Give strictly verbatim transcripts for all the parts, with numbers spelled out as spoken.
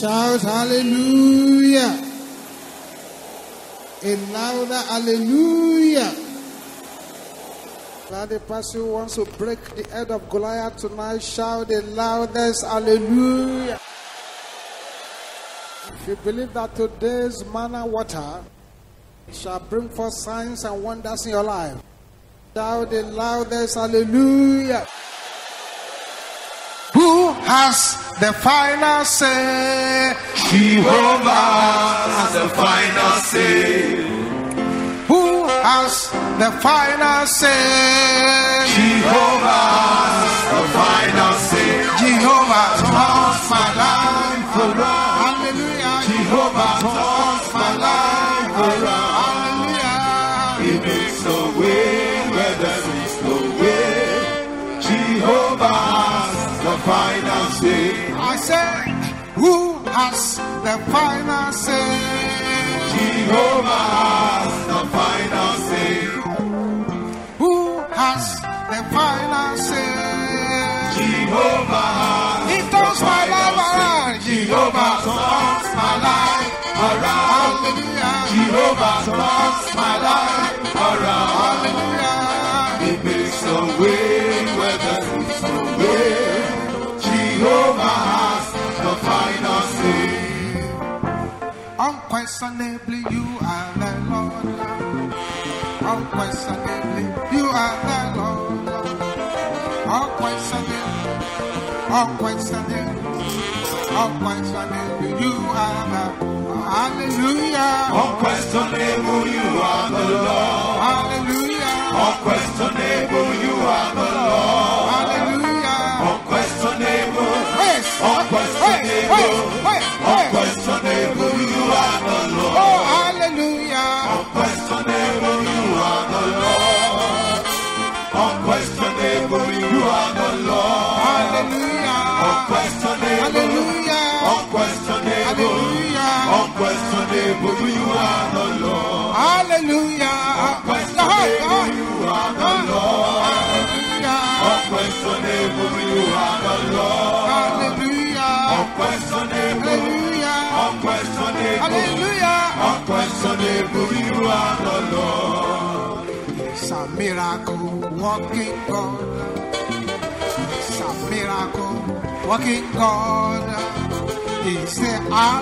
Shout hallelujah. A louder hallelujah. That the person who wants to break the head of Goliath tonight, shout the loudest hallelujah. If you believe that today's manna water shall bring forth signs and wonders in your life, shout the loudest hallelujah. Who has the final say? Jehovah has the final say. Who has the final say? Jehovah has the final say. Jehovah turns my life around. Hallelujah. Jehovah turns my life around. Hallelujah. He makes a way where there is no way. Jehovah has the final say. I say, who has the final say? Jehovah has the final say. Who has the final say? Jehovah has He turns my life around. Jehovah turns my life around. Hallelujah. Jehovah turns my life around. Hallelujah. He makes a way where there is no way. Jehovah has the final say. Unquestionably, you are the Lord. Unquestionably, you are the Lord. Unquestionably, unquestionably, unquestionably, you are the Hallelujah. Unquestionable, you are the Lord. Hallelujah. Unquestionable, you are the Lord. Hallelujah. Unquestionable, Yes. unquestionable, unquestionable, you are the Lord. Oh, hallelujah. Unquestionable, you are the Lord. Unquestionable, you are the Lord. Hallelujah. Unquestionable, Hallelujah. unquestionable, Hallelujah. unquestionable, you are the Lord. Hallelujah. Unquestionable, you are the Lord. Hallelujah. Unquestionable, you are the Lord. Hallelujah. Unquestionable, Hallelujah. unquestionable, Hallelujah. unquestionable, you are the Lord. It's a miracle walking God. It's a miracle walking God. He's the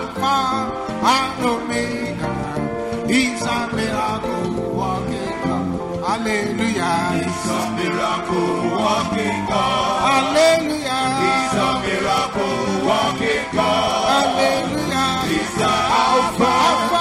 Alpha and Omega. He's a miracle walking God. Hallelujah. He's a miracle walking God. Hallelujah. He's a miracle walking God. Hallelujah. He's the Alpha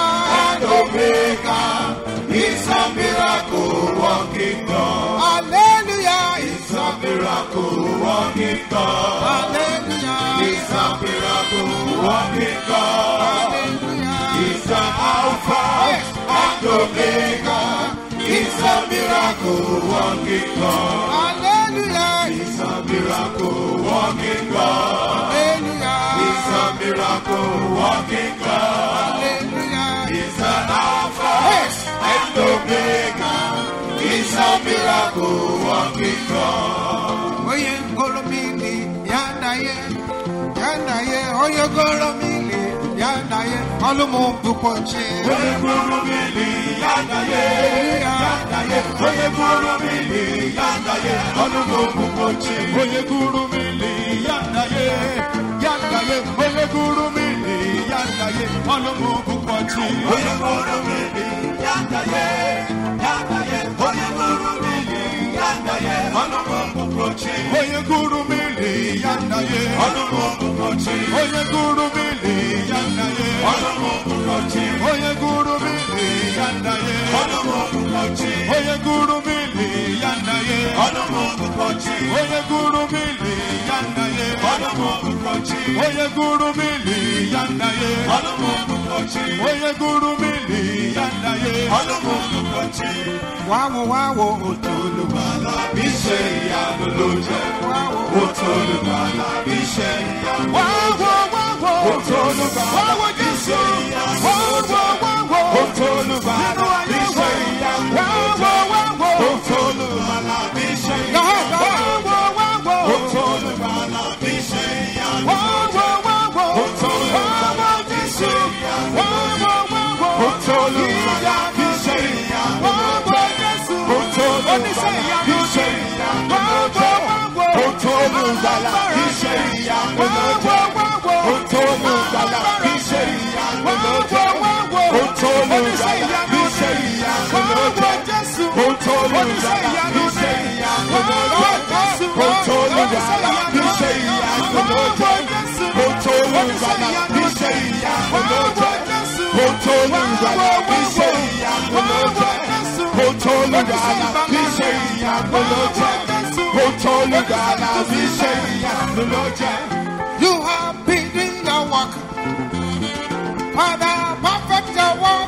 and Omega. He's a miracle walking God. Hallelujah. He's a miracle walking God. Hallelujah. He's a miracle walking God. Hallelujah. He's the Alpha and Omega. He's a miracle walking God. Hallelujah. He's a miracle walking God. Hallelujah. He's a miracle walking God. Hallelujah. He's an Alpha and Omega. He's a miracle walking God. Oye golomili yandaye yandaye oye golomili yandaye olumu bukoche. Oye golomili yandaye yandaye oye golomili yandaye olumu bukoche. Oye golomili yandaye yandaye oye golomili yandaye olumu bukoche. Oye golomili yandaye yandaye oye golomili yandaye olumu bukoche. Oye golomili yandaye olumu bukoche. Oye golomili yandaye olumu bukoche. Oye golomili yandaye olumu bukoche. Oye golomili yandaye olumu bukoche. Oye golomili yandaye olumu bukoche. Oye golomili yandaye olumu bukoche. Oye golomili yandaye olumu bukoche. Wawo wawo otolubala Bíṣe ìyanu ló jẹ́. Otolubala bíṣe ìyanu ló wawo jẹ́. wawo Otolubala wawo bíṣe Jésù ìyanu ló wawo jẹ́. wawo Otolubala bíṣe ìyanu ló wawo jẹ́. wawo Otolubala bíṣe ìyanu ló jẹ́. wawo wawo Otolubala bíṣe ìyanu ló jẹ́. wawo wawo Otolubala Gala, iṣẹ́ ìyanu ló jẹ́. Ó tó lù Gala, iṣẹ́ ìyanu ló jẹ́. Ó tó lù Gala, iṣẹ́ ìyanu ló jẹ́. Ó tó lù Gala, iṣẹ́ ìyanu ló jẹ́. Ó tó lù Gala, iṣẹ́ ìyanu ló jẹ́. Ó tó lù Gala, iṣẹ́ ìyanu ló jẹ́. Ó tó lù Gala, iṣẹ́ ìyanu ló jẹ́. Ó tó lù Gala, iṣẹ́ ìyanu ló jẹ́. Ó tó lù Gala, iṣẹ́ ìyanu ló jẹ́. You have been in your work, Father, perfect your work.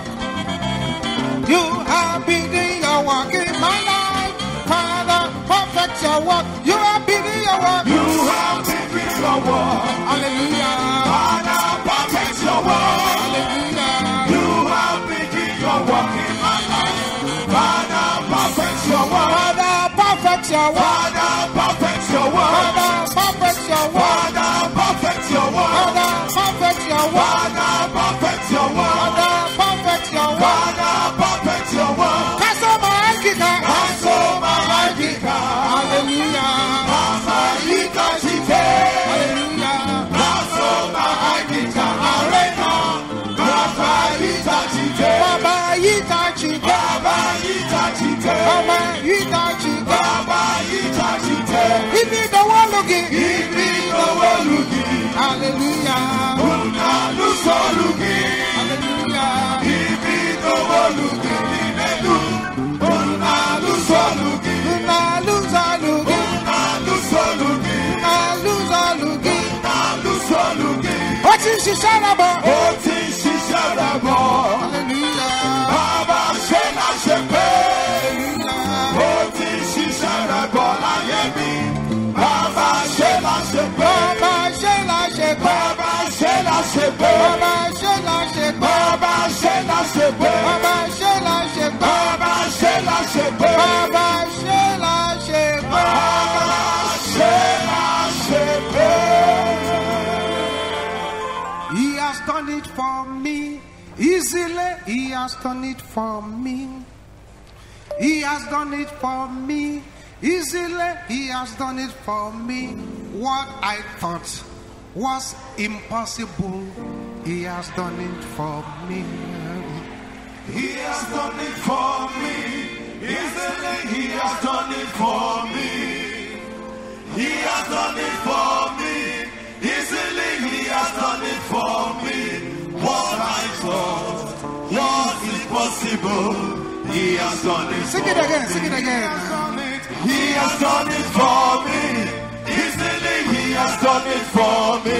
You have been in your work in my life, Father, perfect your work. You have been in your work. You have been in your work. Hallelujah. Father, perfect your work. Hallelujah. You have been in your work in my life. Father, perfect your work. Father, perfect your work. Father, perfect your work. Father, perfect your work. Father, perfect your work. Father, perfect your work. Father, perfect your work. Father, perfect your work. Father, perfect your work. Cancel my Angika. Cancel my Angika. Hallelujah. Mama Ika Chite. Hallelujah. Cancel my Angika. Arena. Mama Ika Chite. Baba Ita Chite. Baba Ika Chite. Baba Ita Chite. Baba Ika Chite. If you don't want to get, If you don't want to give, hallelujah. Una luso lugi. Hallelujah. If you don't want to give, Inedu. Una luso lugi. Luna luza lugi. Una luso lugi. Luna luza lugi. Una luso lugi. What is she saying about? Ó ti ṣiṣẹ́ rẹ̀ bọ̀. Hallelujah. Bàbá ṣe là ṣe pé. Hallelujah. Ó ti ṣiṣẹ́ rẹ̀ bọ̀ láyé mi. Bàbá ṣe là ṣe pé. Baba Shela Shekwa. Bàbá ṣe là ṣe pé. Baba Shela Shekwa. Bàbá ṣe là ṣe pé. Baba Shela Shekwa. Bàbá ṣe là ṣe pé. Baba Shela Shekwa. Bàbá ṣe là ṣe pé. He has done it for me easily. He has done it for me. He has done it for me easily. He has done it for me. What I thought was impossible, He has done it for me. He has done it for me. Easily he has done it for me. He has done it for me. Easily he has done it for me. What I thought was impossible, he has done it Sing for it again, me. sing it again. He has done it for me. Easily he has done it for me.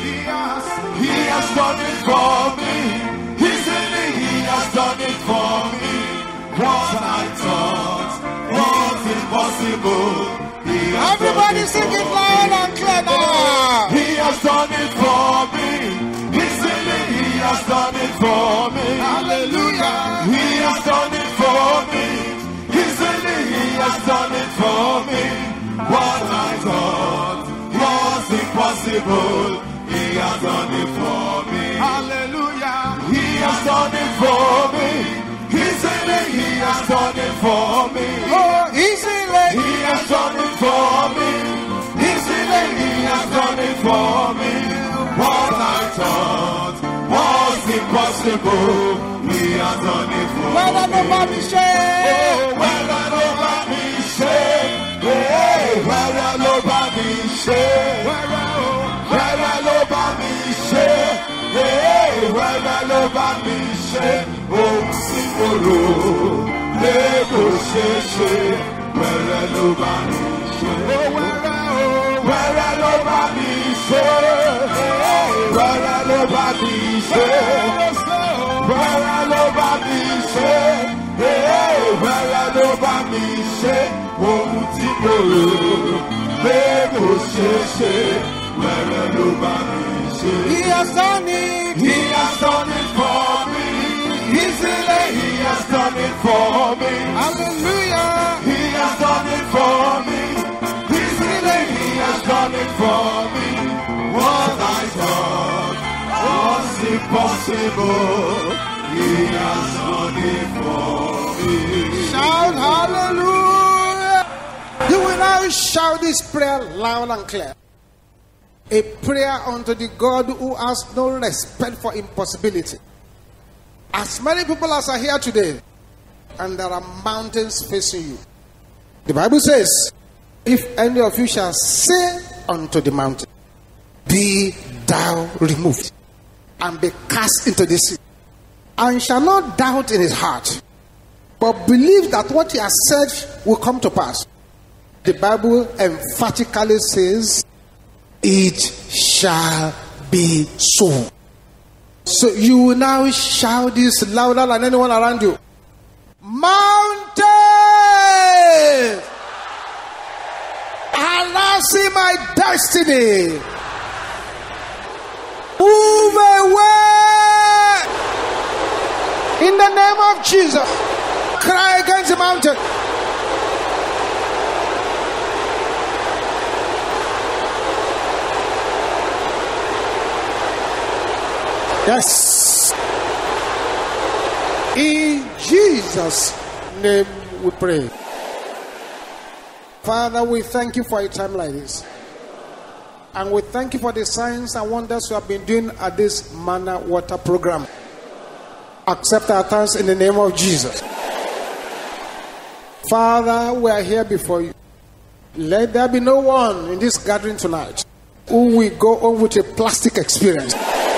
He has done it for me. Easily he has done it for me. What I thought was impossible, he has Everybody done it sing it for loud me. and clear now. He has done it for me. Easily he has done it for me. Hallelujah. He has done it for me. Easily he has done it for me. What I thought was impossible, he has done it for me. Hallelujah. He has done it for me. Easily he has done it for me. Oh, easily. He has done it for me. Easily he has done it for me. What I thought was impossible, he has done it for Well, me. nobody say. Oh, well, I know about me, say. Hey, well, I know about me, say. Well, I know about me, say. Hey, well, I know about me, say. Oh, Singolo, Lego, say, say. Well, I know about me, say. Oh, well, I know about me, say. Hey, well, I know about me, say. Well, I know about me, say. Hey, well, I know about me, say. Oh, Singolo, Lego, say, say. Well, I know about me, say. He has done it. He has done it for me. Easily he has done it for me. Hallelujah. He has done it for me. Easily he has done it for me. What I thought was impossible, he has done it for me. Shout hallelujah. You will now shout this prayer loud and clear. A prayer unto the God who has no respect for impossibility. As many people as are here today, and there are mountains facing you. The Bible says, if any of you shall say unto the mountain, be thou removed, and be cast into the sea, and shall not doubt in his heart, but believe that what he has said will come to pass. The Bible emphatically says, it shall be so. So you will now shout this louder than anyone around you. Mountain, harassing my destiny, move away in the name of Jesus. Cry against the mountain. Yes. In Jesus' name we pray. Father, we thank you for a time like this. And we thank you for the signs and wonders you have been doing at this Manna Water program. Accept our thanks in the name of Jesus. Father, we are here before you. Let there be no one in this gathering tonight who will go on with a plastic experience.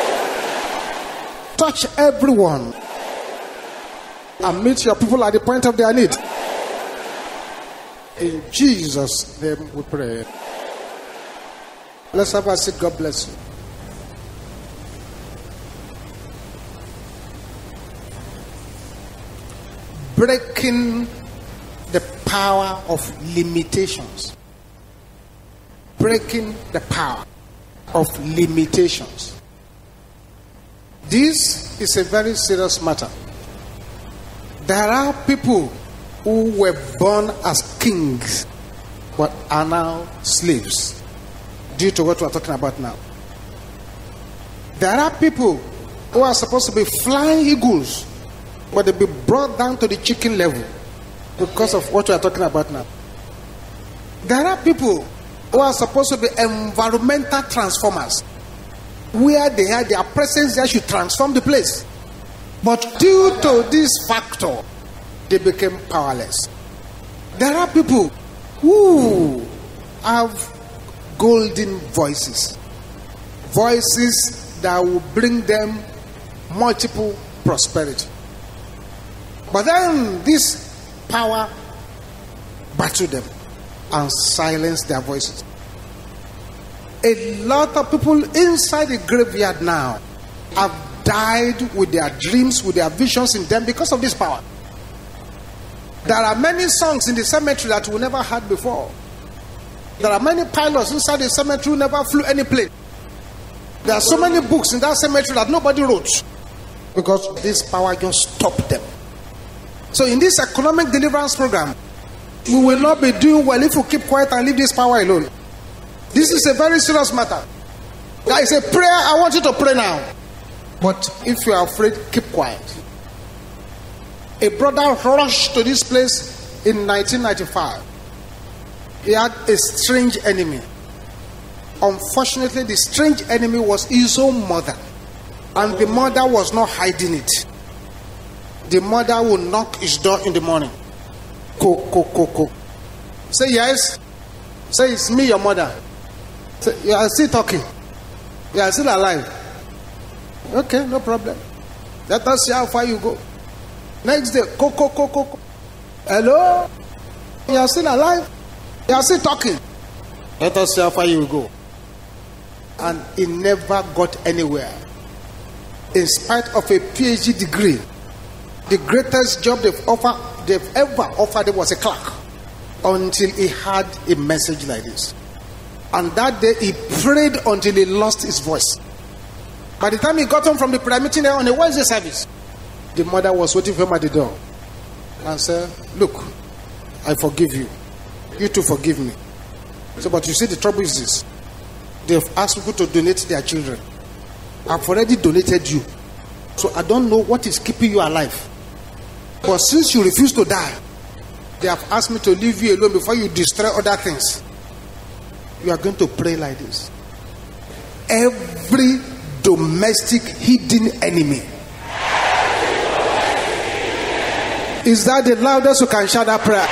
Touch everyone and meet your people at the point of their need. In Jesus' name we pray. Let's have a seat. God bless you. Breaking the power of limitations. Breaking the power of limitations. This is a very serious matter. There are people who were born as kings but are now slaves due to what we are talking about now. There are people who are supposed to be flying eagles but they'll be brought down to the chicken level because of what we are talking about now. There are people who are supposed to be environmental transformers. Where they are, their presence there should transform the place. But due to this factor, they became powerless. There are people who have golden voices. Voices that will bring them multiple prosperity. But then this power battled them and silenced their voices. A lot of people inside the graveyard now have died with their dreams, with their visions in them because of this power. There are many songs in the cemetery that we never heard before. There are many pilots inside the cemetery who never flew any plane. There are so many books in that cemetery that nobody wrote because this power just stopped them. So in this economic deliverance program, we will not be doing well if we keep quiet and leave this power alone. This is a very serious matter. There is a prayer I want you to pray now. But if you are afraid, keep quiet. A brother rushed to this place in nineteen ninety-five. He had a strange enemy. Unfortunately, the strange enemy was his own mother. And the mother was not hiding it. The mother would knock his door in the morning. Ko, ko, ko, ko. Say yes. Say it's me, your mother. Say, you are still talking. You are still alive. Okay, no problem. Let us see how far you go. Next day, ko, ko, ko, ko, ko. Hello? You are still alive? You are still talking. Let us see how far you go. And he never got anywhere. In spite of a P H D degree, the greatest job they've offered, they've ever offered him was a clerk. Until he had a message like this. And that day he prayed until he lost his voice. By the time he got home from the prayer meeting on a Wednesday service, the mother was waiting for him at the door and said, look, I forgive you. You too forgive me. So, but you see, the trouble is this. They've asked people to donate their children. I've already donated you. So I don't know what is keeping you alive. But since you refuse to die, They have asked me to leave you alone before you destroy other things. You are going to pray like this. Every domestic hidden enemy. Is that the loudest you can shout that prayer?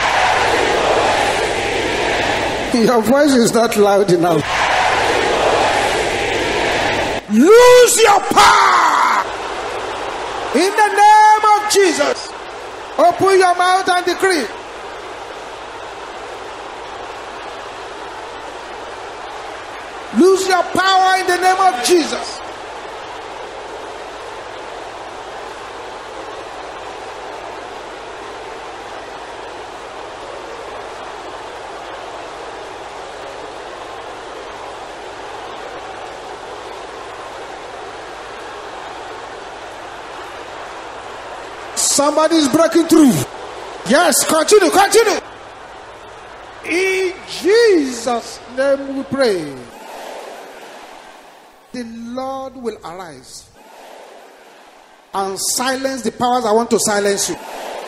Your voice is not loud enough. Lose your power in the name of Jesus. Open your mouth and decree. Lose your power in the name of Jesus. Somebody is breaking through. Yes, continue, continue. In Jesus' name we pray. The Lord will arise and silence the powers that want to silence you.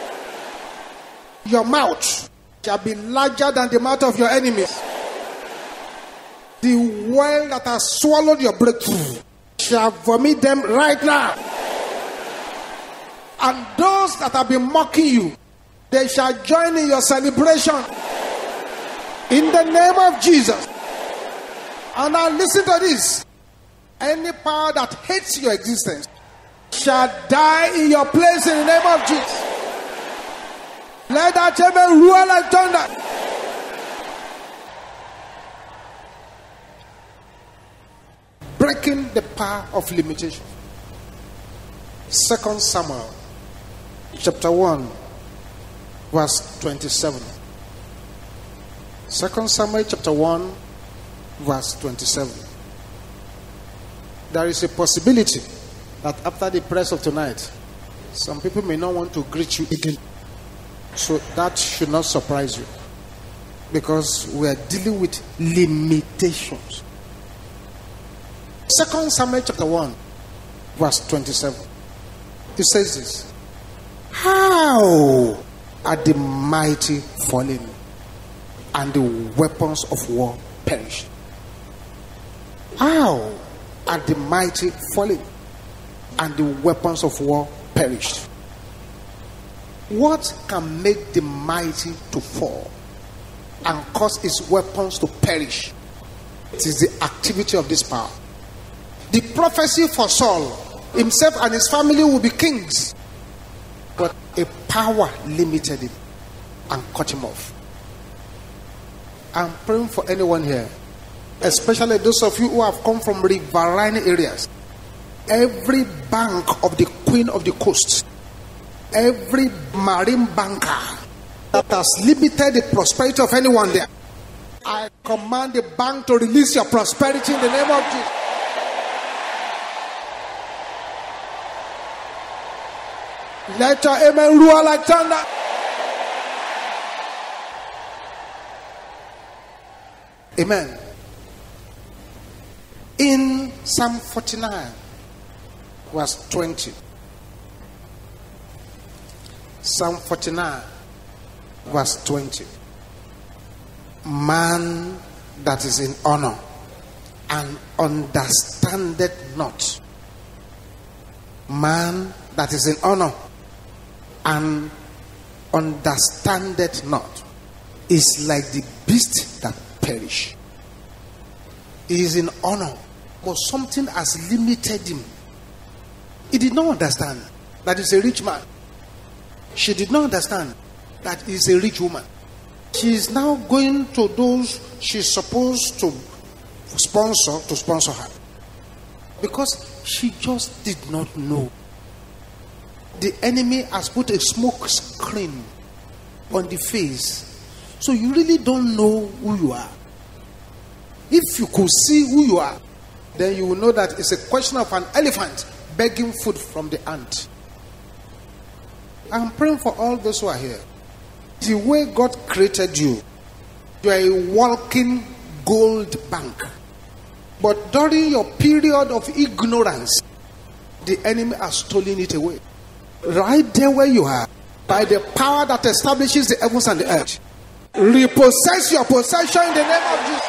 Your mouth shall be larger than the mouth of your enemies. The well that has swallowed your breakthrough shall vomit them right now. And those that have been mocking you, they shall join in your celebration. In the name of Jesus. And now listen to this. Any power that hates your existence shall die in your place in the name of Jesus. Let that amen roar like thunder. Breaking the power of limitation. Second Samuel chapter one verse twenty-seven. Second Samuel chapter one verse twenty-seven. There is a possibility that after the prayers of tonight, some people may not want to greet you again. So that should not surprise you, because we are dealing with limitations. Second Samuel chapter one verse twenty-seven. It says this: how are the mighty fallen, and the weapons of war perished? How are the mighty fallen, and the weapons of war perished? What can make the mighty to fall and cause its weapons to perish? It is the activity of this power. The prophecy for Saul, himself and his family will be kings, but a power limited him and cut him off. I'm praying for anyone here, especially those of you who have come from riverine areas. Every bank of the Queen of the Coast, every marine banker that has limited the prosperity of anyone there, I command the bank to release your prosperity in the name of Jesus. Let your amen roar like thunder. Amen. In Psalm forty-nine, verse twenty. Psalm forty-nine, verse twenty. Man that is in honor and understandeth not. Man that is in honor and understandeth not is like the beast that perish. He is in honor, but something has limited him. He did not understand that he's a rich man. She did not understand that he's a rich woman. She is now going to those she's supposed to sponsor to sponsor her, because she just did not know. The enemy has put a smoke screen on the face, so you really don't know who you are. If you could see who you are, then you will know that it's a question of an elephant begging food from the ant. I'm praying for all those who are here. The way God created you, you are a walking gold bank. But during your period of ignorance, the enemy has stolen it away. Right there where you are, by the power that establishes the heavens and the earth. Repossess your possession in the name of Jesus.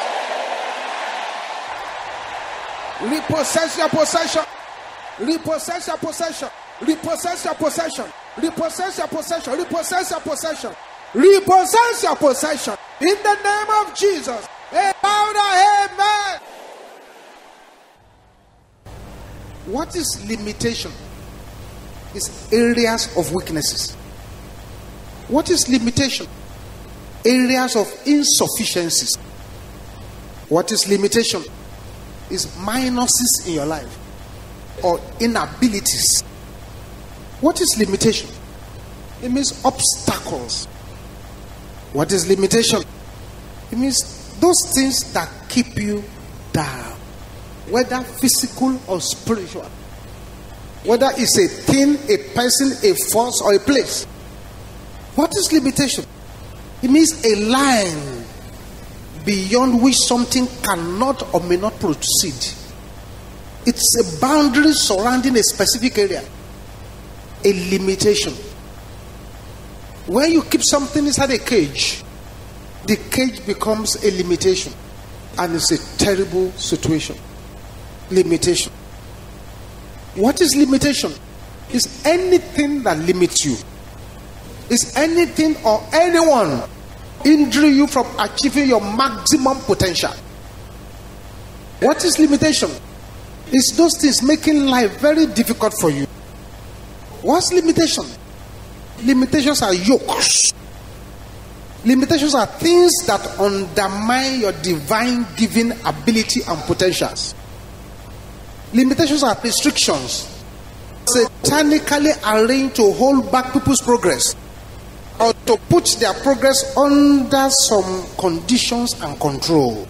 Repossess your possession. Repossess your possession. Repossess your possession. Repossess your possession. Repossess your possession. Repossess your possession. In the name of Jesus. Amen. What is limitation? It's areas of weaknesses. What is limitation? Areas of insufficiencies. What is limitation? Is minuses in your life or inabilities. What is limitation? It means obstacles. What is limitation? It means those things that keep you down, whether physical or spiritual, whether it's a thing, a person, a force, or a place. What is limitation? It means a line beyond which something cannot or may not proceed. It's a boundary surrounding a specific area. A limitation. When you keep something inside a cage, the cage becomes a limitation, and it's a terrible situation. Limitation. What is limitation? It's anything that limits you. It's anything or anyone hindering you from achieving your maximum potential. What is limitation? It's those things making life very difficult for you. What's limitation? Limitations are yokes. Limitations are things that undermine your divine giving ability and potentials. Limitations are restrictions satanically arranged to hold back people's progress or to put their progress under some conditions and control.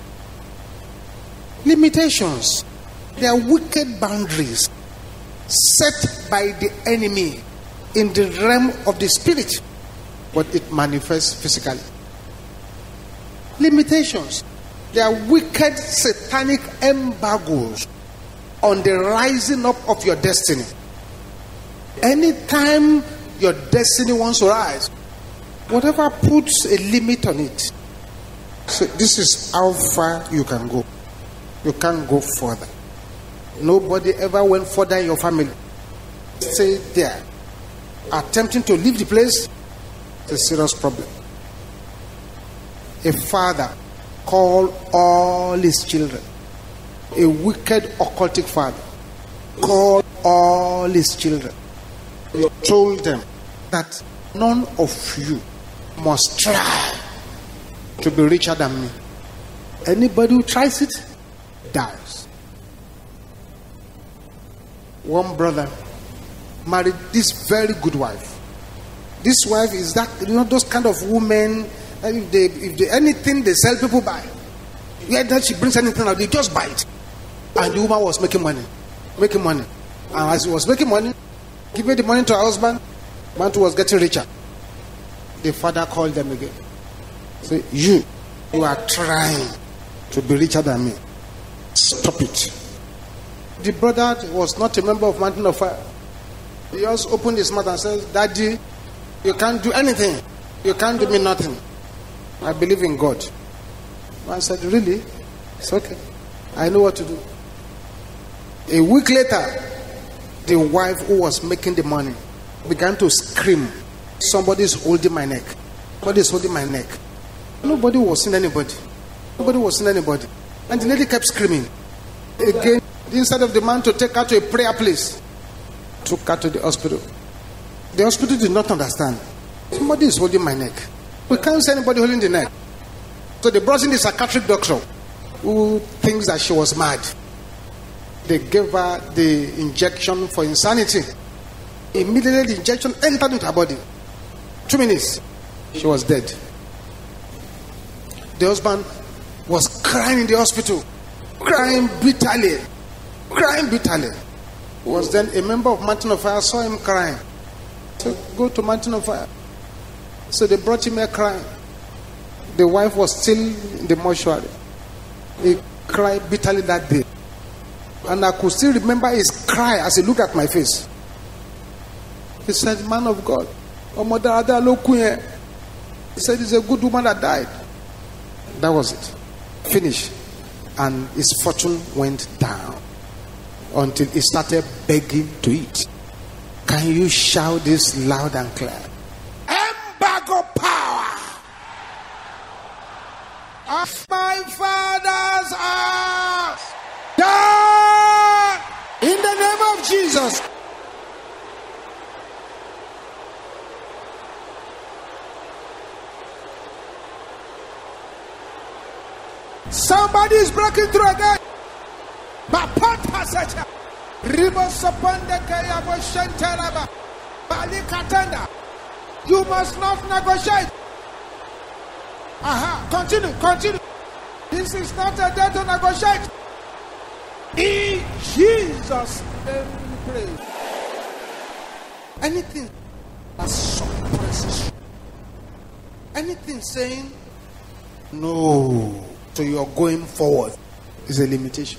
Limitations, they are wicked boundaries set by the enemy in the realm of the spirit, but it manifests physically. Limitations, they are wicked satanic embargoes on the rising up of your destiny. Anytime your destiny wants to rise, whatever puts a limit on it. So this is how far you can go. You can't go further. Nobody ever went further in your family. Stay there. Attempting to leave the place, it's a serious problem. A father called all his children. A wicked occultic father called all his children. He told them that none of you must try to be richer than me. Anybody who tries it dies. One brother married this very good wife. This wife is that, you know, those kind of women, if they, if they anything they sell, people buy. Yeah, that she brings anything out, they just buy it. And the woman was making money, making money. And as she was making money, giving the money to her husband, man too was getting richer. The father called them again. Say, you, you are trying to be richer than me. Stop it. The brother was not a member of Mountain of Fire. He just opened his mouth and said, Daddy, you can't do anything. You can't do me nothing. I believe in God. I said, really? It's okay. I know what to do. A week later, the wife who was making the money began to scream, somebody's holding my neck. Somebody's holding my neck. Nobody was seeing anybody. Nobody was seeing anybody. And the lady kept screaming. Again, instead of the man to take her to a prayer place, took her to the hospital. The hospital did not understand. Somebody is holding my neck. We can't see anybody holding the neck. So they brought in the psychiatric doctor who thinks that she was mad. They gave her the injection for insanity. Immediately the injection entered into her body. Two minutes, she was dead. The husband was crying in the hospital, crying bitterly, crying bitterly. Was then a member of Mountain of Fire, saw him crying. So go to Mountain of Fire. So they brought him here crying. The wife was still in the mortuary. He cried bitterly that day. And I could still remember his cry as he looked at my face. He said, man of God, He said it's a good woman that died. That was it. Finish. And his fortune went down until he started begging to eat. Can you shout this loud and clear? Embargo power of my father's house. Die in the name of Jesus. Somebody is breaking through again. You must not negotiate. Aha, continue, continue. This is not a day to negotiate. In Jesus' name we pray. Anything that suppresses you, anything saying no, so you're going forward, is a limitation.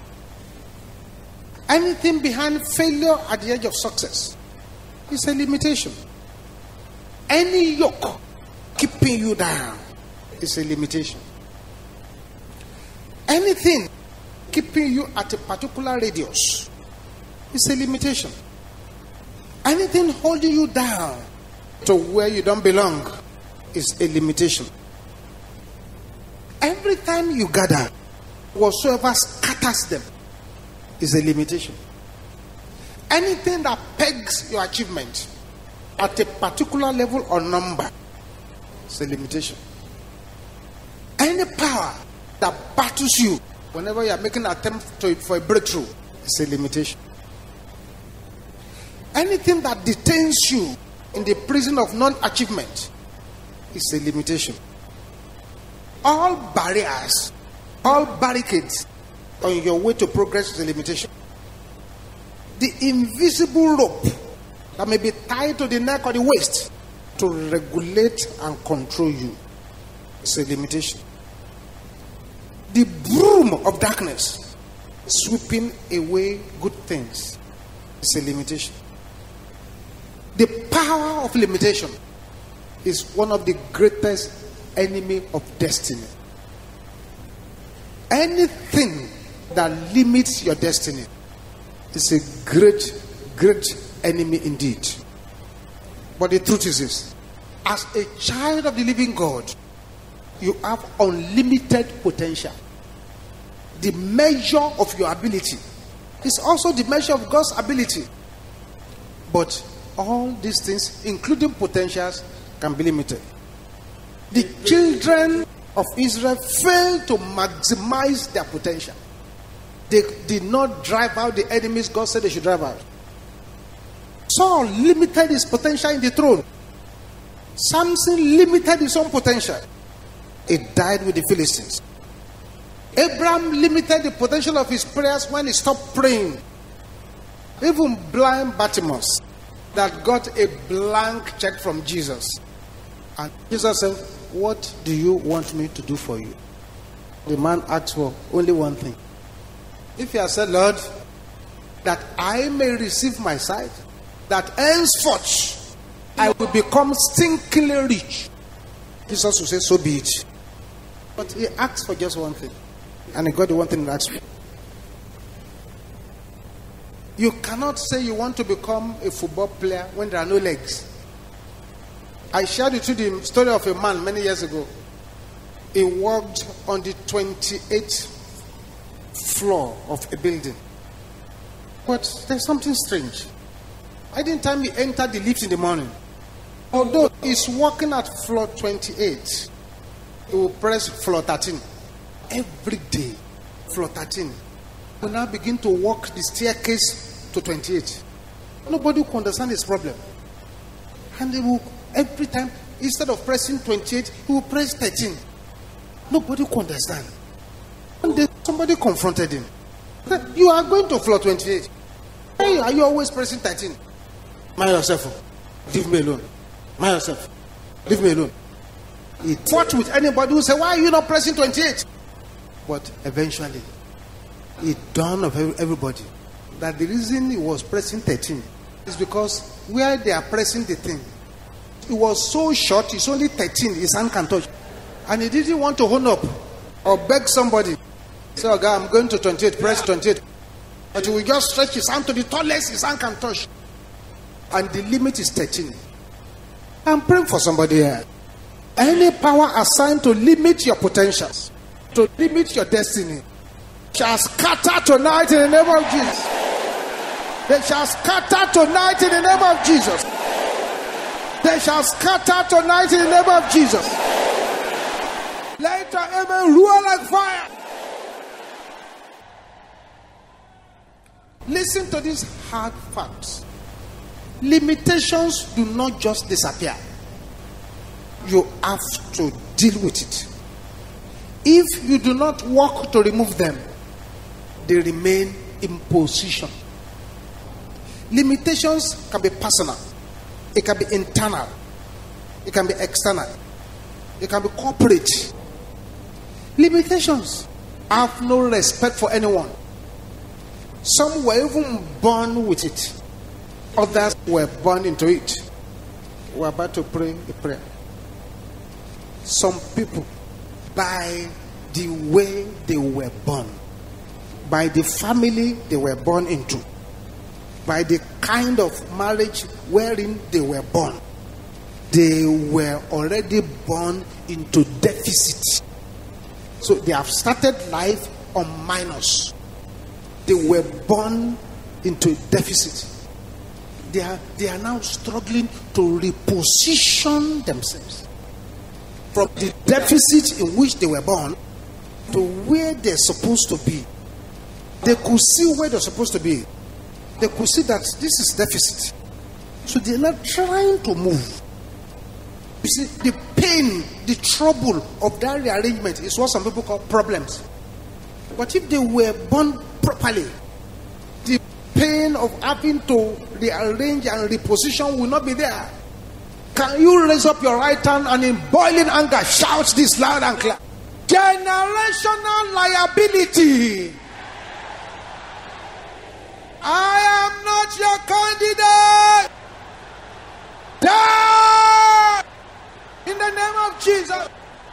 Anything behind failure at the edge of success is a limitation. Any yoke keeping you down is a limitation. Anything keeping you at a particular radius is a limitation. Anything holding you down to where you don't belong is a limitation. Every time you gather, whatsoever scatters them is a limitation. Anything that pegs your achievement at a particular level or number is a limitation. Any power that battles you whenever you are making an attempt to, for a breakthrough is a limitation. Anything that detains you in the prison of non-achievement is a limitation. All barriers, all barricades on your way to progress is a limitation. The invisible rope that may be tied to the neck or the waist to regulate and control you is a limitation. The broom of darkness sweeping away good things is a limitation. The power of limitation is one of the greatest enemy of destiny. Anything that limits your destiny is a great, great enemy indeed. But the truth is this: as a child of the living God, you have unlimited potential. The measure of your ability is also the measure of God's ability. But all these things, including potentials, can be limited. The children of Israel failed to maximize their potential. They did not drive out the enemies God said they should drive out. Saul limited his potential in the throne. Samson limited his own potential. He died with the Philistines. Abraham limited the potential of his prayers when he stopped praying. Even blind Bartimaeus that got a blank check from Jesus. And Jesus said, "What do you want me to do for you?" The man asked for only one thing. If he had said, "Lord, that I may receive my sight, that henceforth I will become stinkingly rich," Jesus would say, "So be it." But he asked for just one thing, and he got the one thing he asked for. You cannot say you want to become a football player when there are no legs. I shared with you the story of a man many years ago. He walked on the twenty-eighth floor of a building. But there's something strange. Every time he entered the lift in the morning, although he's walking at floor twenty-eight, he will press floor thirteen. Every day, floor thirteen. He will now begin to walk the staircase to twenty-eight. Nobody will understand his problem. And they will, every time, instead of pressing twenty-eight, he will press thirteen. Nobody will understand. One day, somebody confronted him. Said, "You are going to floor twenty-eight. Why are you always pressing thirteen? Mind yourself. Leave me alone. Mind yourself. Leave me alone." He fought with anybody who said, "Why are you not pressing twenty-eight? But eventually, it dawned of everybody that the reason he was pressing thirteen is because where they are pressing the thing, He was so short, he's only thirteen, his hand can touch. And he didn't want to hone up or beg somebody. Say, oh God, I'm going to twenty-eight, press twenty-eight. But he will just stretch his hand to the tallest his hand can touch. And the limit is thirteen. I'm praying for somebody here. Any power assigned to limit your potentials, to limit your destiny, shall scatter tonight in the name of Jesus. They shall scatter tonight in the name of Jesus. They shall scatter tonight in the name of Jesus. Let your amen roar like fire. Listen to these hard facts. Limitations do not just disappear. You have to deal with it. If you do not work to remove them, they remain in position. Limitations can be personal. It can be internal. It can be external. It can be corporate. Limitations have no respect for anyone. Some were even born with it. Others were born into it. We're about to pray a prayer. Some people, by the way they were born, by the family they were born into, by the kind of marriage wherein they were born, they were already born into deficit. So they have started life on minus. They were born into deficit. They are, they are now struggling to reposition themselves from the deficit in which they were born to where they're supposed to be. They could see where they're supposed to be. They could see that this is deficit. So they're not trying to move. You see, the pain, the trouble of that rearrangement is what some people call problems. But if they were born properly, the pain of having to rearrange and reposition will not be there. Can you raise up your right hand and in boiling anger shout this loud and clear? Generational liability. I am not your candidate. Die in the name of Jesus.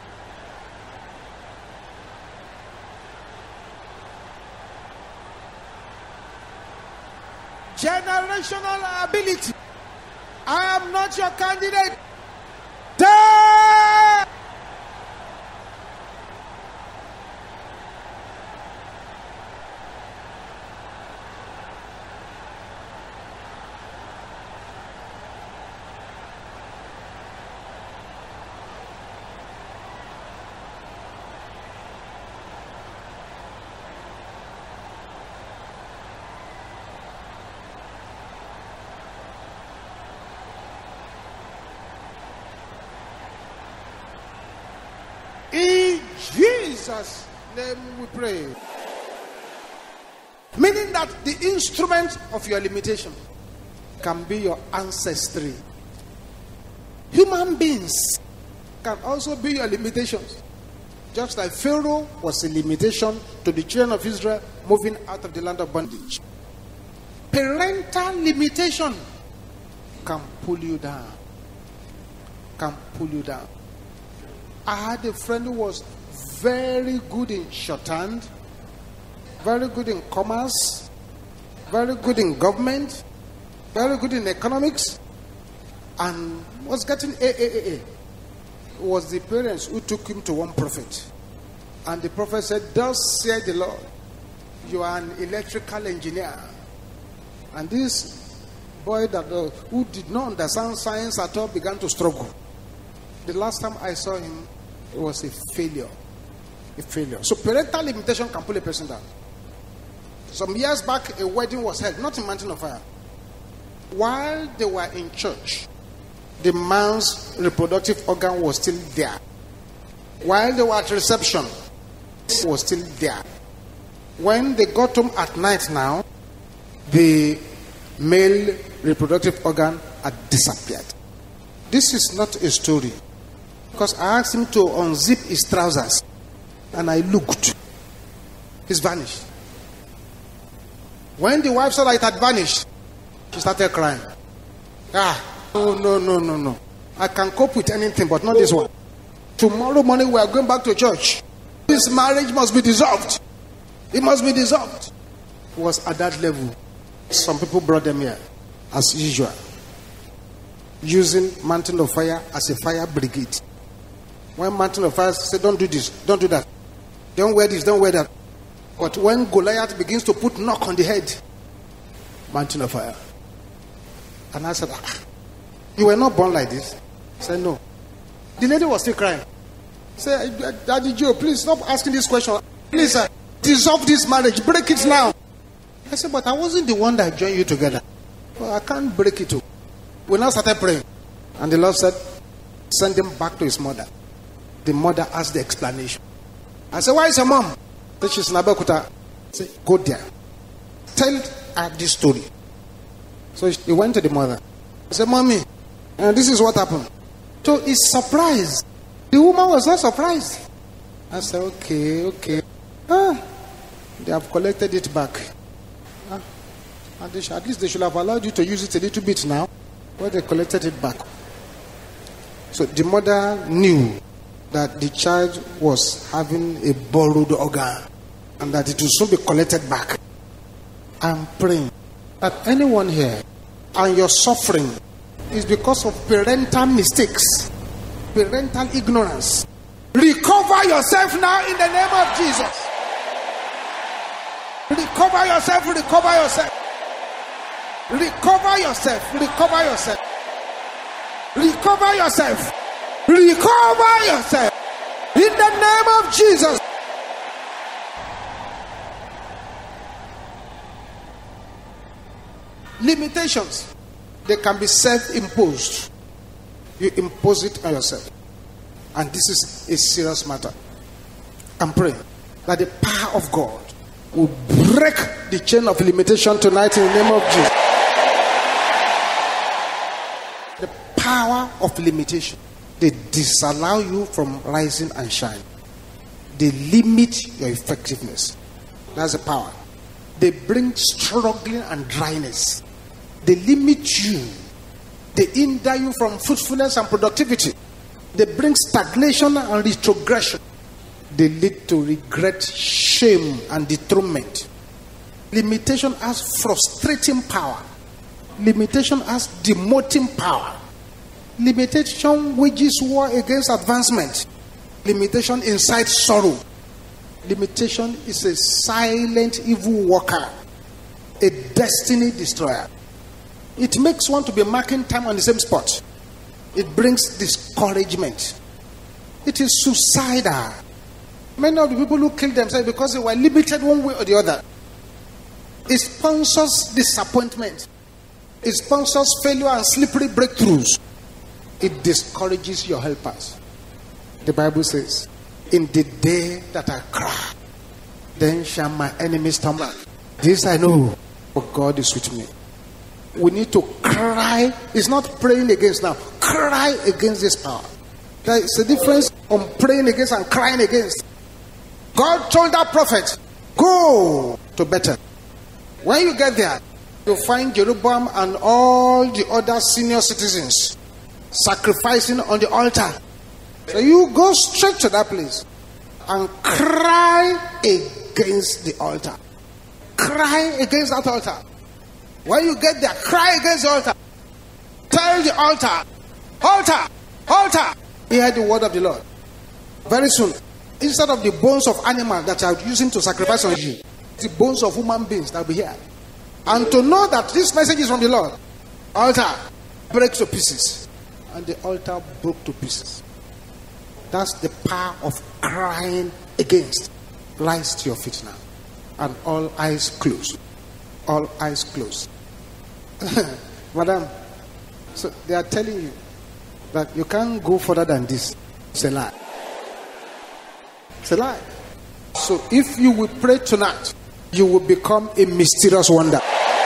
Generational liability. I am not your candidate. Die. In Jesus' name we pray. Meaning that the instrument of your limitation can be your ancestry. Human beings can also be your limitations. Just like Pharaoh was a limitation to the children of Israel moving out of the land of bondage. Parental limitation can pull you down. Can pull you down. I had a friend who was very good in shorthand, very good in commerce, very good in government, very good in economics, and was getting A, A, A, A. It was the parents who took him to one prophet. And the prophet said, thus said the Lord, you are an electrical engineer. And this boy that uh, who did not understand science at all began to struggle. The last time I saw him, it was a failure. A failure. So parental limitation can pull a person down. Some years back, a wedding was held, not in Mountain of Fire. While they were in church, the man's reproductive organ was still there. While they were at reception, it was still there. When they got home at night now, the male reproductive organ had disappeared. This is not a story. Because I asked him to unzip his trousers. And I looked. He's vanished. When the wife saw that it had vanished, she started crying. Ah, no, no, no, no, no. I can cope with anything, but not this one. Tomorrow morning we are going back to church. This marriage must be dissolved. It must be dissolved. It was at that level. Some people brought them here, as usual, using Mountain of Fire as a fire brigade. When Mountain of Fire said, don't do this, don't do that, don't wear this, don't wear that. But when Goliath begins to put knock on the head, Mountain of Fire. And I said, ah, you were not born like this. I said, no. The lady was still crying. I said, Daddy Joe, please stop asking this question. Please, uh, dissolve this marriage, break it now. I said, but I wasn't the one that joined you together. Well, I can't break it too. We now started praying. And the Lord said, send him back to his mother. The mother asked the explanation. I said, why is your mom? Said, she's in Abeokuta. I said, go there. Tell her this story. So he went to the mother. I said, Mommy, uh, this is what happened. So he's surprised. The woman was not surprised. I said, okay, okay. Ah, they have collected it back. Ah, and they should, at least they should have allowed you to use it a little bit now. But they collected it back. So the mother knew that the child was having a borrowed organ and that it will soon be collected back. I'm praying that anyone here and your suffering is because of parental mistakes, parental ignorance. Recover yourself now in the name of Jesus. Recover yourself, recover yourself. Recover yourself, recover yourself. Recover yourself. Recover yourself. In the name of Jesus. Limitations, they can be self-imposed. You impose it on yourself. And this is a serious matter. I'm praying that the power of God will break the chain of limitation tonight in the name of Jesus. The power of limitation, they disallow you from rising and shining. They limit your effectiveness. That's the power. They bring struggling and dryness. They limit you. They hinder you from fruitfulness and productivity. They bring stagnation and retrogression. They lead to regret, shame, and dethronement. Limitation has frustrating power. Limitation has demoting power. Limitation wages war against advancement. Limitation incites sorrow. Limitation is a silent evil worker, a destiny destroyer. It makes one to be marking time on the same spot. It brings discouragement. It is suicidal. Many of the people who kill themselves because they were limited one way or the other. It sponsors disappointment. It sponsors failure and slippery breakthroughs. It discourages your helpers. The Bible says, in the day that I cry, then shall my enemies stumble. This I know, for God is with me. We need to cry. It's not praying against now. Cry against this power. There is a difference on praying against and crying against. God told that prophet, go to Bethel. When you get there, you'll find Jeroboam and all the other senior citizens sacrificing on the altar. So you go straight to that place and cry against the altar. Cry against that altar. When you get there, cry against the altar. Tell the altar, altar, altar, hear the word of the Lord. Very soon, instead of the bones of animals that are using to sacrifice on you, the bones of human beings that will be here. And to know that this message is from the Lord, altar breaks to pieces. And the altar broke to pieces. That's the power of crying against. Rise to your feet now. And all eyes closed. All eyes closed. Madam, so they are telling you that you can't go further than this. It's a lie. It's a lie. So if you will pray tonight, you will become a mysterious wonder.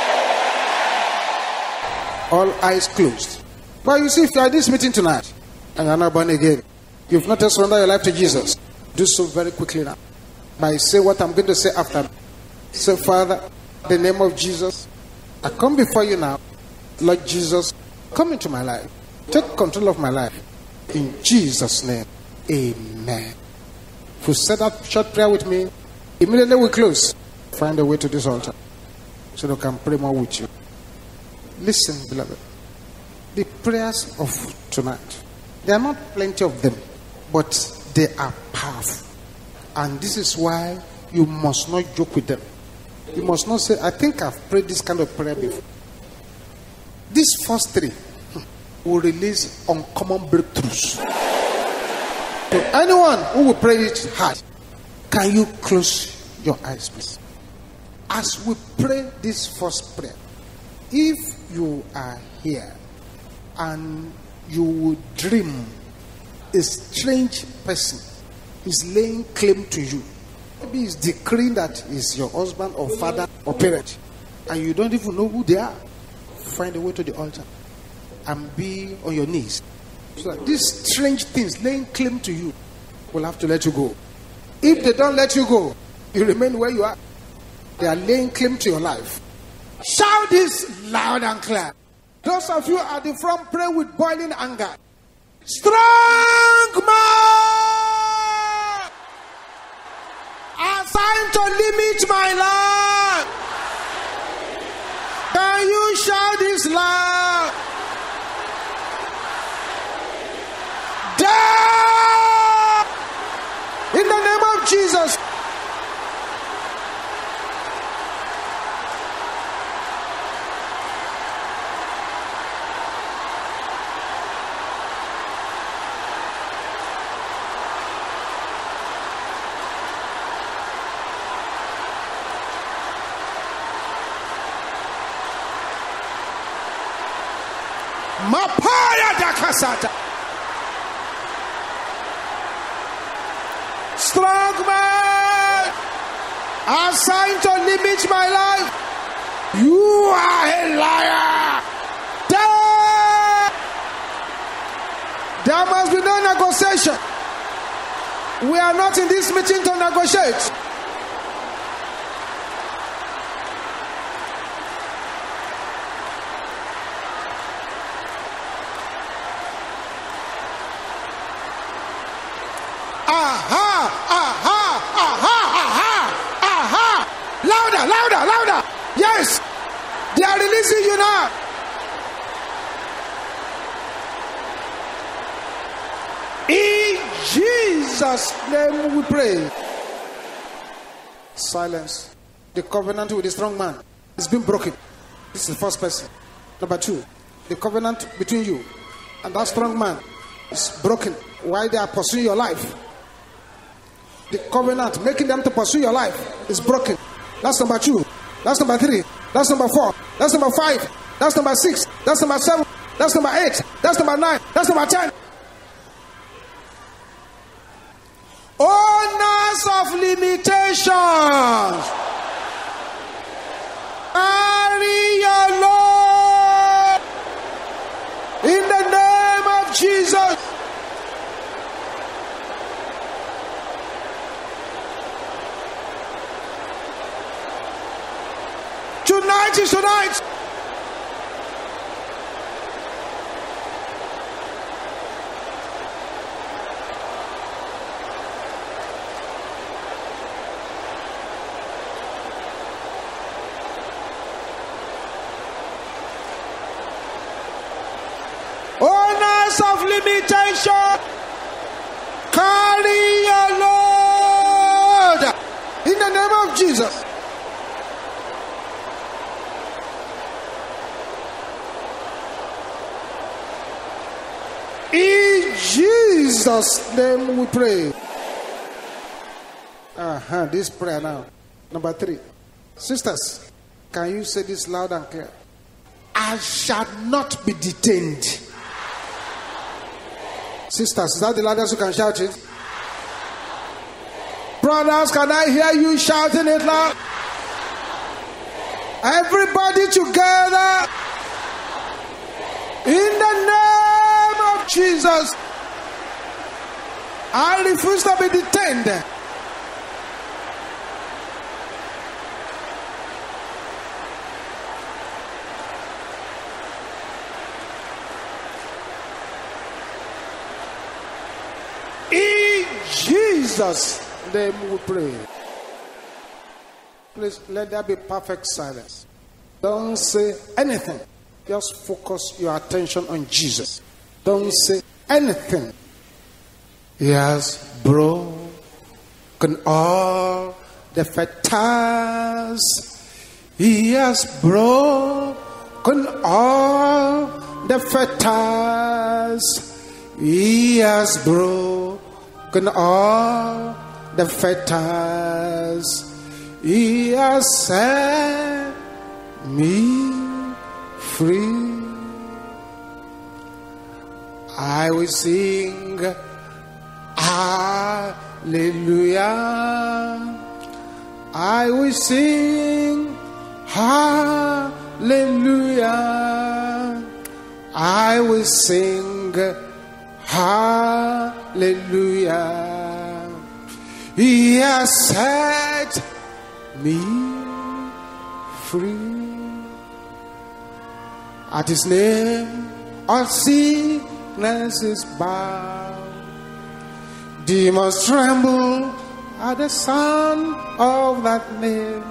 All eyes closed. But you see, if you are at this meeting tonight and you are not born again, you've not yet surrendered your life to Jesus, do so very quickly now. By say what I'm going to say after. Say, Father, in the name of Jesus, I come before you now. Lord Jesus, come into my life. Take control of my life. In Jesus' name, amen. If you said that short prayer with me, immediately we close. Find a way to this altar so that I can pray more with you. Listen, beloved. The prayers of tonight, there are not plenty of them, but they are powerful. And this is why you must not joke with them. You must not say, I think I've prayed this kind of prayer before. These first three will release uncommon breakthroughs. So anyone who will pray it hard, can you close your eyes, please? As we pray this first prayer, if you are here and you would dream a strange person is laying claim to you, maybe he's decreeing that he's your husband or father or parent, and you don't even know who they are, find a way to the altar and be on your knees. So that these strange things laying claim to you will have to let you go. If they don't let you go, you remain where you are. They are laying claim to your life. Shout this loud and clear. Those of you at the front, pray with boiling anger. Strong man assigned to limit my life. Can you shout this loud? Down! In the name of Jesus. Mapaya Dakasata. Strong man assigned to limit my life. You are a liar. There, there must be no negotiation. We are not in this meeting to negotiate. Aha, aha, aha, aha, aha. Louder, louder, louder. Yes, they are releasing you now. In Jesus' name we pray. Silence. The covenant with the strong man has been broken. This is the first person. Number two, the covenant between you and that strong man is broken while they are pursuing your life. The covenant making them to pursue your life is broken. That's number two. That's number three. That's number four. That's number five. That's number six. That's number seven. That's number eight. That's number nine. That's number ten. Owners of limitations, carry your load in the name of Jesus. Tonight is tonight. Owners of limitation, carry your load in the name of Jesus. In Jesus' name we pray. Uh-huh, this prayer now. Number three. Sisters, can you say this loud and clear? I shall not be detained. Sisters, is that the loudest you can shout it? Brothers, can I hear you shouting it loud? Everybody together. In the name of Jesus, I refuse to be detained. Jesus' name we pray. Please let there be perfect silence. Don't say anything. Just focus your attention on Jesus. Don't say anything. He has broken all the fetters. He has broken all the fetters. He has broken all the fetters. He has set me free. I will sing hallelujah. I will sing hallelujah. I will sing hallelujah. He has set me free. At his name, all sickness is bound. Demons tremble at the sound of that name.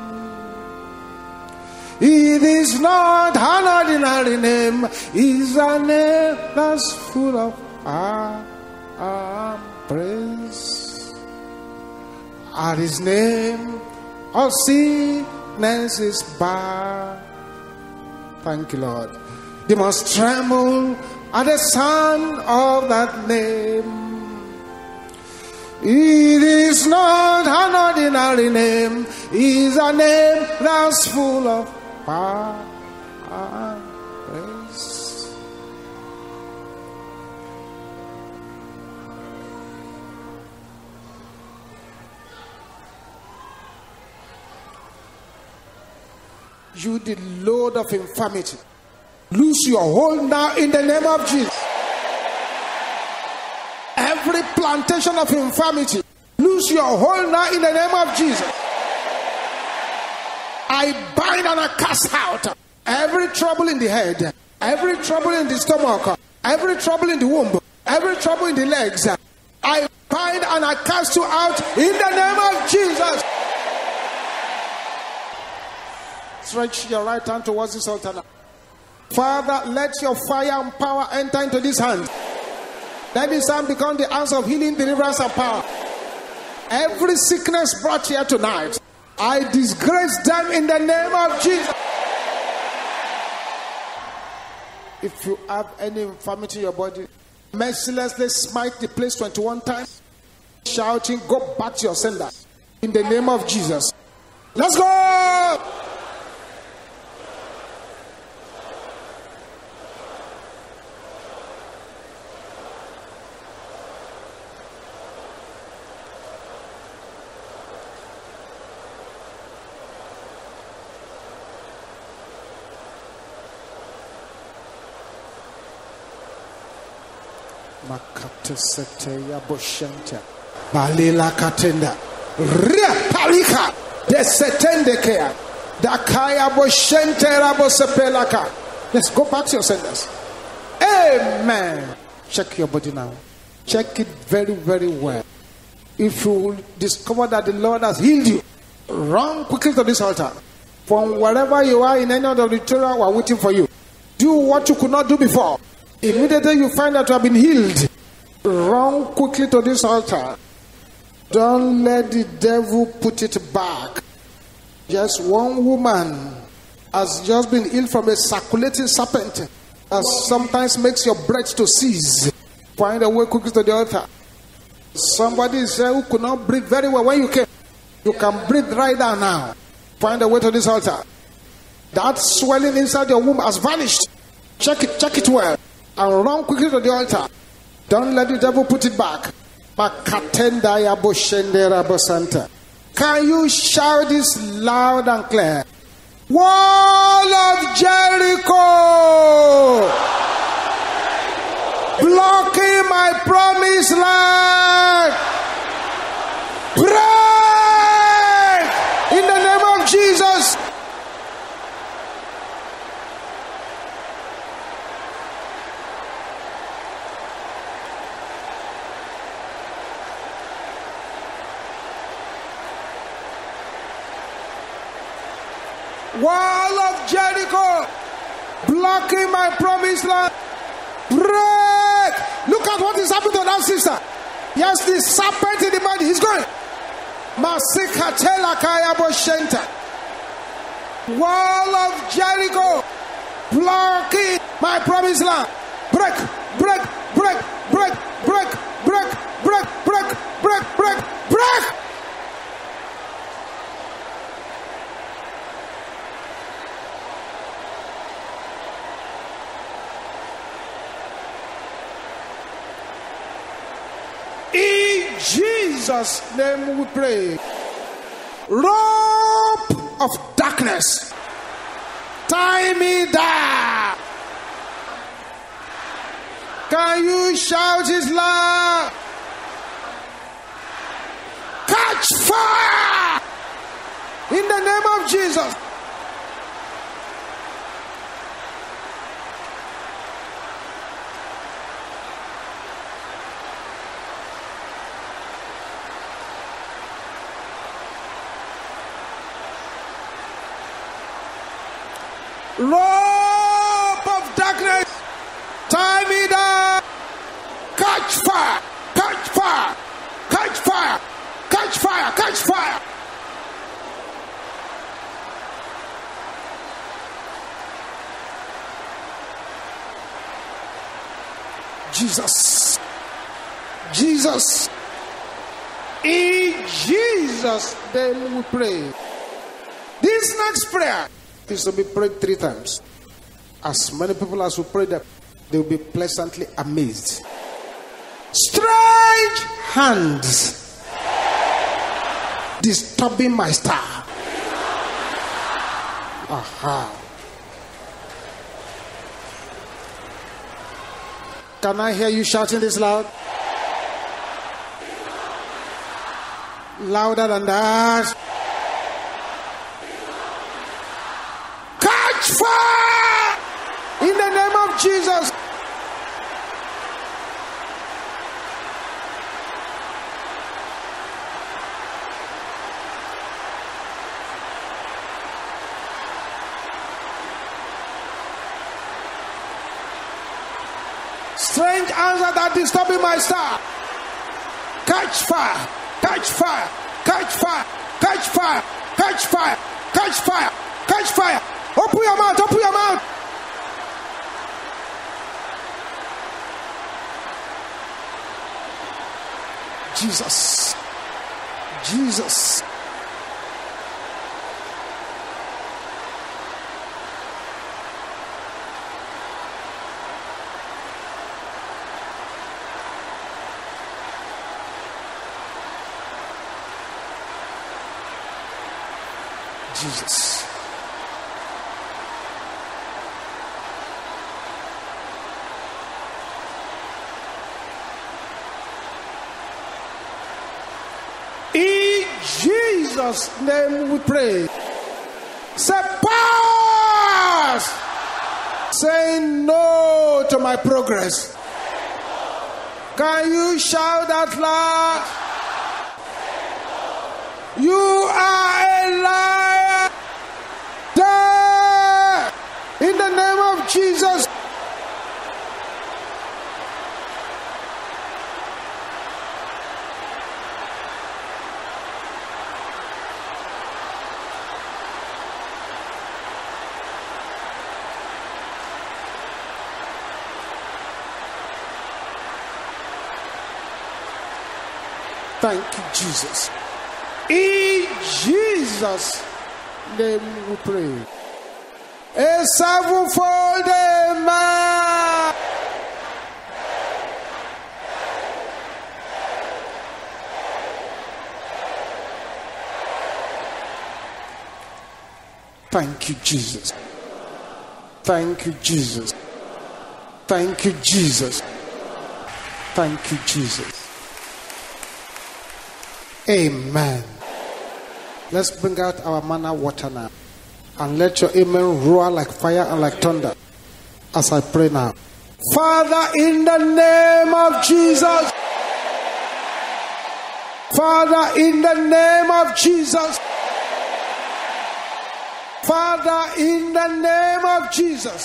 It is not an ordinary name. It's a name that's full of power and praise. At his name, all sickness is bound. Thank you, Lord. Demons tremble at the sound of that name. It is not an ordinary name. It's a name that's full of power and praise. You, the load of infirmity, lose your hold now in the name of Jesus. Every plantation of infirmity, lose your hold now in the name of Jesus. I bind and I cast out every trouble in the head, every trouble in the stomach, every trouble in the womb, every trouble in the legs. I bind and I cast you out in the name of Jesus. Stretch your right hand towards this altar now. Father, let your fire and power enter into this hand. Let this hand become the hands of healing, deliverance, and power. Every sickness brought here tonight, I disgrace them in the name of Jesus. If you have any infirmity in your body, mercilessly smite the place twenty-one times, shouting, go back to your sender in the name of Jesus. Let's go! Makateseteya boshenta balila katenda ria palika desetendekea dakaya boshentera bosepelaka. Let's go back to your sentence. Amen. Check your body now. Check it very, very well. If you discover that the Lord has healed you, run quickly to this altar. From wherever you are in any other auditorium, we are waiting for you. Do what you could not do before. Immediately you find that you have been healed, run quickly to this altar. Don't let the devil put it back. Just one woman has just been healed from a circulating serpent that sometimes makes your breath to cease. Find a way quickly to the altar. Somebody is there who could not breathe very well when you came. You can breathe right down now. Find a way to this altar. That swelling inside your womb has vanished. Check it, check it well. And run quickly to the altar. Don't let the devil put it back. Can you shout this loud and clear? Wall of Jericho, blocking my promised land, break in the name of Jesus. Wall of Jericho, blocking my promised land. Break! Look at what is happening to that sister. Yes, the serpent in the body. He's going. Masikatela Kayabo Shenta. Wall of Jericho, blocking my promised land. Break, break, break, break, break, break, break, break, break, break, break. In Jesus' name we pray. Rope of darkness, tie me down. Can you shout his love? Catch fire in the name of Jesus. Rope of darkness, tie me down. Catch fire, catch fire, catch fire, catch fire, catch fire. Jesus, Jesus, in Jesus' name we pray. This next prayer is to be prayed three times. As many people as who pray that, they will be pleasantly amazed. Strange hands disturbing my star. Aha. Can I hear you shouting this loud? Louder than that. Fire in the name of Jesus. Strange answer that disturbing my star. Catch fire, catch fire, catch fire, catch fire, catch fire, catch fire, catch fire. Open your mouth, open your mouth. Jesus. Jesus. Jesus. In Jesus' name we pray. Say pause. Say no to my progress. Can you shout out loud? You are a liar. Die in the name of Jesus. Thank you, Jesus. In Jesus' name we pray. A sevenfold amen. Thank you, Jesus. Thank you, Jesus. Thank you, Jesus. Thank you, Jesus. Amen. Let's bring out our manna water now. And let your amen roar like fire and like thunder as I pray now. Father, in the name of Jesus. Father, in the name of Jesus. Father, in the name of Jesus,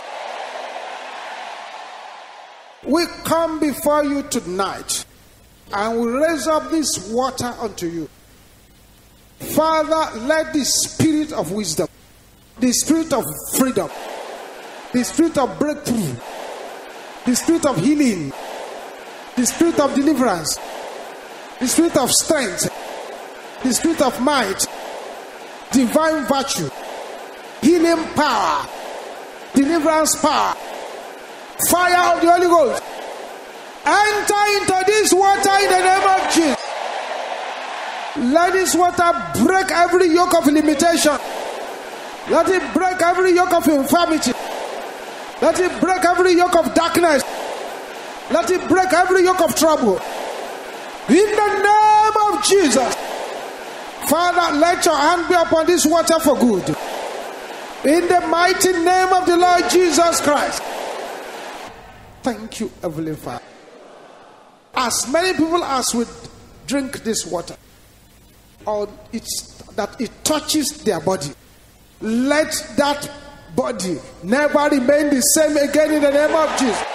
we come before you tonight and we raise up this water unto you. Father, let the spirit of wisdom, the spirit of freedom, the spirit of breakthrough, the spirit of healing, the spirit of deliverance, the spirit of strength, the spirit of might, divine virtue, healing power, deliverance power, fire of the Holy Ghost, enter into this water in the name of Jesus. Let this water break every yoke of limitation. Let it break every yoke of infirmity. Let it break every yoke of darkness. Let it break every yoke of trouble. In the name of Jesus. Father, let your hand be upon this water for good. In the mighty name of the Lord Jesus Christ. Thank you, Heavenly Father. As many people as would drink this water, or it's that it touches their body, let that body never remain the same again in the name of Jesus.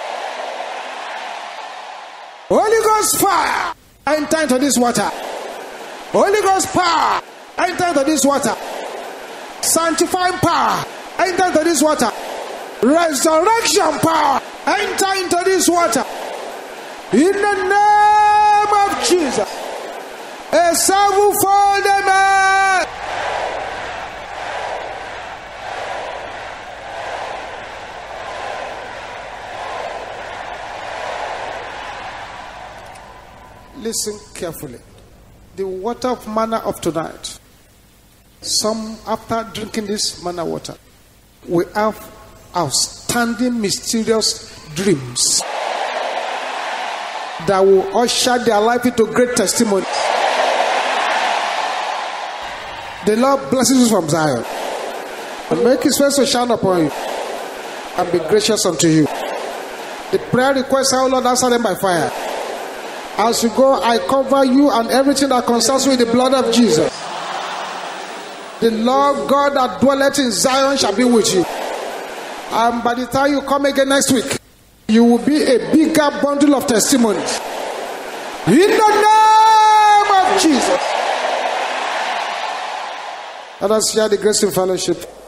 Holy Ghost fire, enter into this water. Holy Ghost power, enter into this water. Sanctifying power, enter into this water. Resurrection power, enter into this water. In the name of Jesus. A sevenfold amen. Listen carefully. The water of manna of tonight. Some, after drinking this manna water, we have outstanding mysterious dreams that will usher their life into great testimony. The Lord blesses you from Zion and make his face to shine upon you and be gracious unto you. The prayer requests, our Lord, answer them by fire. As you go, I cover you and everything that concerns you with the blood of Jesus. The Lord God that dwelleth in Zion shall be with you. And by the time you come again next week, you will be a bigger bundle of testimonies. In the name of Jesus. Let us share the grace in fellowship.